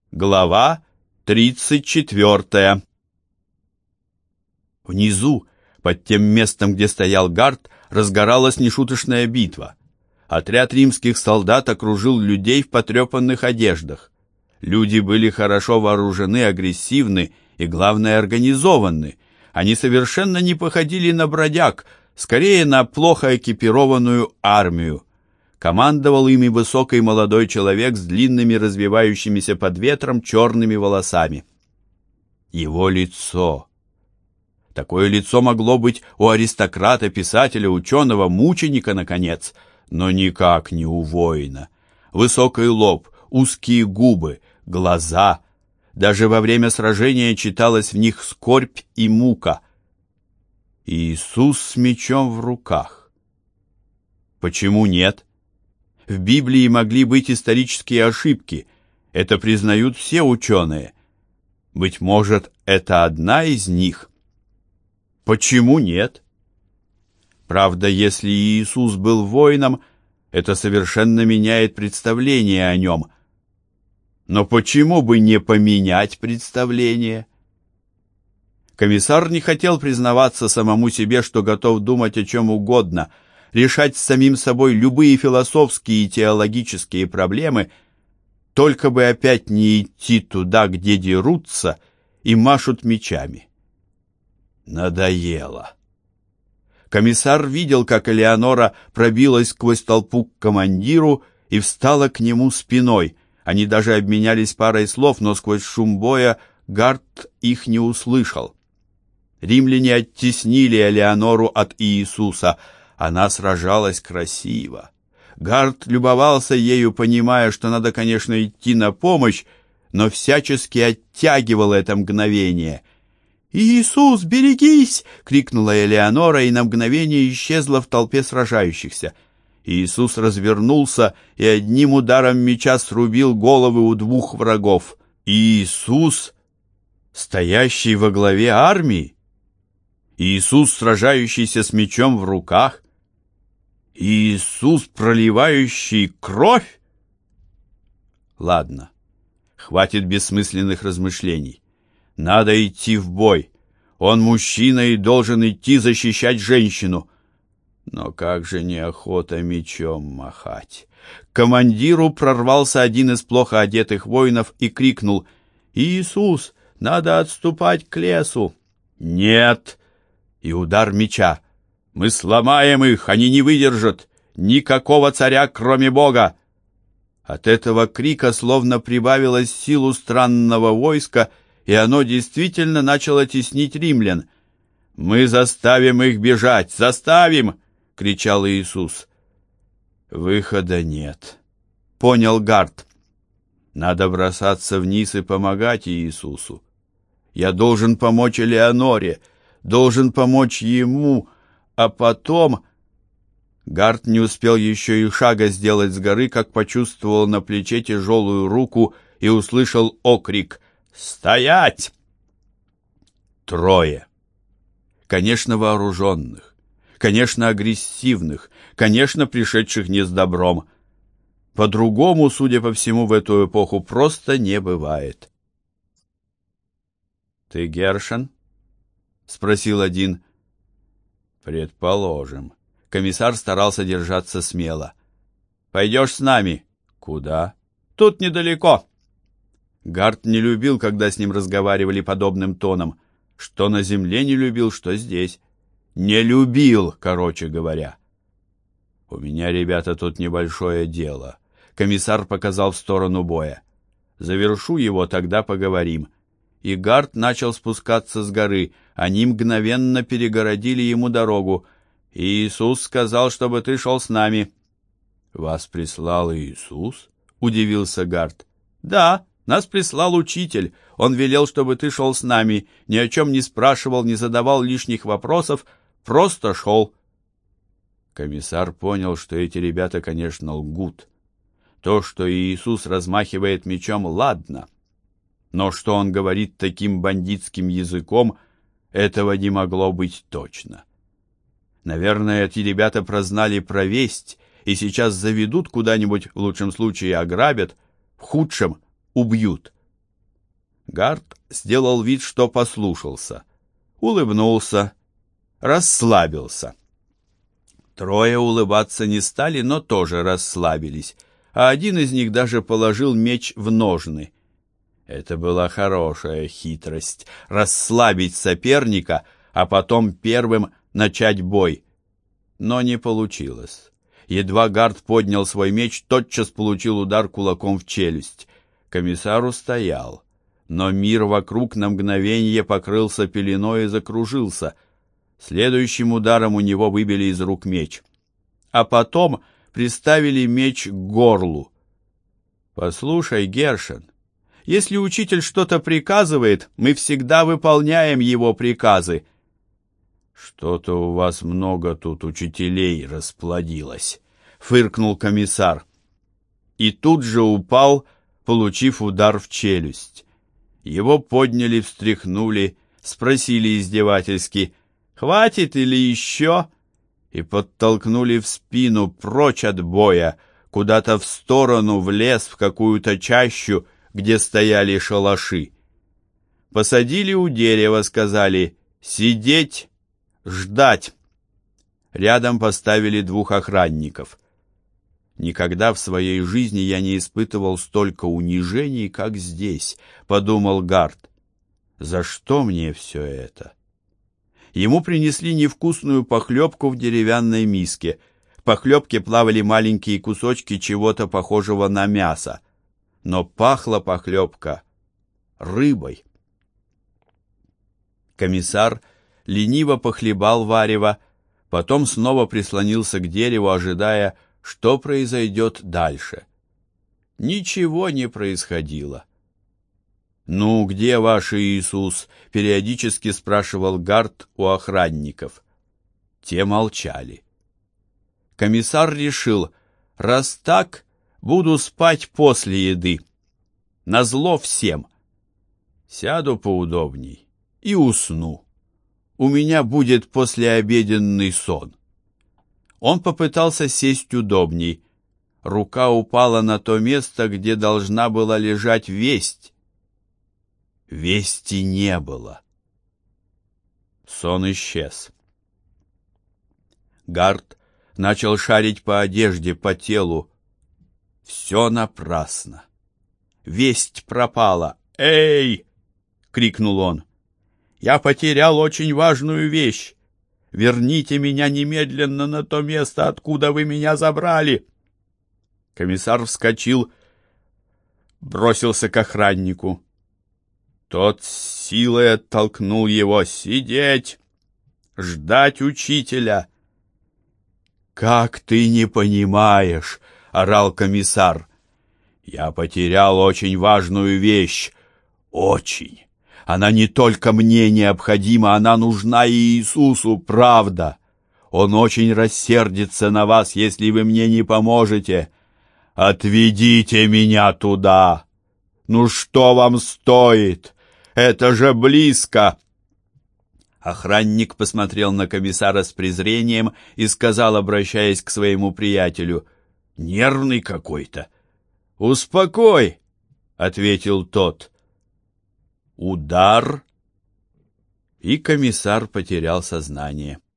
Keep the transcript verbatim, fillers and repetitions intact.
Глава тридцать четвертая. Внизу, под тем местом, где стоял Гарт, разгоралась нешуточная битва. Отряд римских солдат окружил людей в потрепанных одеждах. Люди были хорошо вооружены, агрессивны и, главное, организованы. Они совершенно не походили на бродяг, скорее на плохо экипированную армию. Командовал ими высокий молодой человек с длинными, развивающимися под ветром черными волосами. Его лицо. Такое лицо могло быть у аристократа, писателя, ученого, мученика, наконец, но никак не у воина. Высокий лоб, узкие губы, глаза. Даже во время сражения читалась в них скорбь и мука. Иисус с мечом в руках. Почему нет? В Библии могли быть исторические ошибки. Это признают все ученые. Быть может, это одна из них? Почему нет? Правда, если Иисус был воином, это совершенно меняет представление о нем. Но почему бы не поменять представление? Комиссар не хотел признаваться самому себе, что готов думать о чем угодно, решать с самим собой любые философские и теологические проблемы, только бы опять не идти туда, где дерутся и машут мечами. Надоело. Комиссар видел, как Элеонора пробилась сквозь толпу к командиру и встала к нему спиной. Они даже обменялись парой слов, но сквозь шум боя Гарт их не услышал. Римляне оттеснили Элеонору от Иисуса. Она сражалась красиво. Гарт любовался ею, понимая, что надо, конечно, идти на помощь, но всячески оттягивал это мгновение. «Иисус, берегись!» — крикнула Элеонора и на мгновение исчезла в толпе сражающихся. Иисус развернулся и одним ударом меча срубил головы у двух врагов. Иисус, стоящий во главе армии? Иисус, сражающийся с мечом в руках? Иисус, проливающий кровь? Ладно, хватит бессмысленных размышлений. Надо идти в бой. Он мужчина и должен идти защищать женщину. Но как же неохота мечом махать. К командиру прорвался один из плохо одетых воинов и крикнул: «Иисус, надо отступать к лесу!» «Нет!» И удар меча. «Мы сломаем их, они не выдержат! Никакого царя, кроме Бога!» От этого крика словно прибавилось силу странного войска, и оно действительно начало теснить римлян. «Мы заставим их бежать! Заставим!» — кричал Иисус. «Выхода нет», — понял Гарт. «Надо бросаться вниз и помогать Иисусу. Я должен помочь Элеоноре, должен помочь ему, а потом...» Гарт не успел еще и шага сделать с горы, как почувствовал на плече тяжелую руку и услышал окрик: «Стоять!» Трое. Конечно, вооруженных, конечно, агрессивных, конечно, пришедших не с добром. По-другому, судя по всему, в эту эпоху просто не бывает. «Ты Гершен?» — спросил один. «Предположим». Комиссар старался держаться смело. «Пойдешь с нами?» «Куда?» «Тут недалеко». Гарт не любил, когда с ним разговаривали подобным тоном. Что на земле не любил, что здесь. Не любил, короче говоря. «У меня, ребята, тут небольшое дело». Комиссар показал в сторону боя. «Завершу его, тогда поговорим». И Гарт начал спускаться с горы. Они мгновенно перегородили ему дорогу. «Иисус сказал, чтобы ты шел с нами». «Вас прислал Иисус?» — удивился Гарт. «Да, нас прислал учитель. Он велел, чтобы ты шел с нами, ни о чем не спрашивал, не задавал лишних вопросов, просто шел». Комиссар понял, что эти ребята, конечно, лгут. То, что Иисус размахивает мечом, ладно. Но что он говорит таким бандитским языком, этого не могло быть точно. Наверное, эти ребята прознали про весть и сейчас заведут куда-нибудь, в лучшем случае ограбят, в худшем убьют. Гард сделал вид, что послушался, улыбнулся, расслабился. Трое улыбаться не стали, но тоже расслабились, а один из них даже положил меч в ножны. Это была хорошая хитрость — расслабить соперника, а потом первым начать бой. Но не получилось. Едва Гард поднял свой меч, тотчас получил удар кулаком в челюсть. Комиссар устоял, но мир вокруг на мгновение покрылся пеленой и закружился. Следующим ударом у него выбили из рук меч. А потом приставили меч к горлу. «Послушай, Гершен, если учитель что-то приказывает, мы всегда выполняем его приказы». «Что-то у вас много тут учителей расплодилось», — фыркнул комиссар. И тут же упал, получив удар в челюсть. Его подняли, встряхнули, спросили издевательски: «Хватит или еще?» и подтолкнули в спину прочь от боя, куда-то в сторону, в лес, в какую-то чащу, где стояли шалаши. Посадили у дерева, сказали: «Сидеть, ждать». Рядом поставили двух охранников. «Никогда в своей жизни я не испытывал столько унижений, как здесь», — подумал Гард. «За что мне все это?» Ему принесли невкусную похлебку в деревянной миске. В похлебке плавали маленькие кусочки чего-то похожего на мясо. Но пахла похлебка рыбой. Комиссар лениво похлебал варево, потом снова прислонился к дереву, ожидая, что произойдет дальше. Ничего не происходило. «Ну, где ваш Иисус?» — периодически спрашивал Гард у охранников. Те молчали. Комиссар решил: раз так, буду спать после еды. Назло всем. Сяду поудобней и усну. У меня будет послеобеденный сон. Он попытался сесть удобней. Рука упала на то место, где должна была лежать весть. Вести не было. Сон исчез. Гард начал шарить по одежде, по телу. Все напрасно. Весть пропала. «Эй!» — крикнул он. «Я потерял очень важную вещь. Верните меня немедленно на то место, откуда вы меня забрали!» Комиссар вскочил, бросился к охраннику. Тот с силой оттолкнул его. «Сидеть! Ждать учителя!» «Как ты не понимаешь!» — орал комиссар. «Я потерял очень важную вещь. Очень. Она не только мне необходима, она нужна и Иисусу, правда. Он очень рассердится на вас, если вы мне не поможете. Отведите меня туда! Ну что вам стоит? Это же близко!» Охранник посмотрел на комиссара с презрением и сказал, обращаясь к своему приятелю: «Нервный какой-то». «Успокой», — ответил тот. Удар, и комиссар потерял сознание.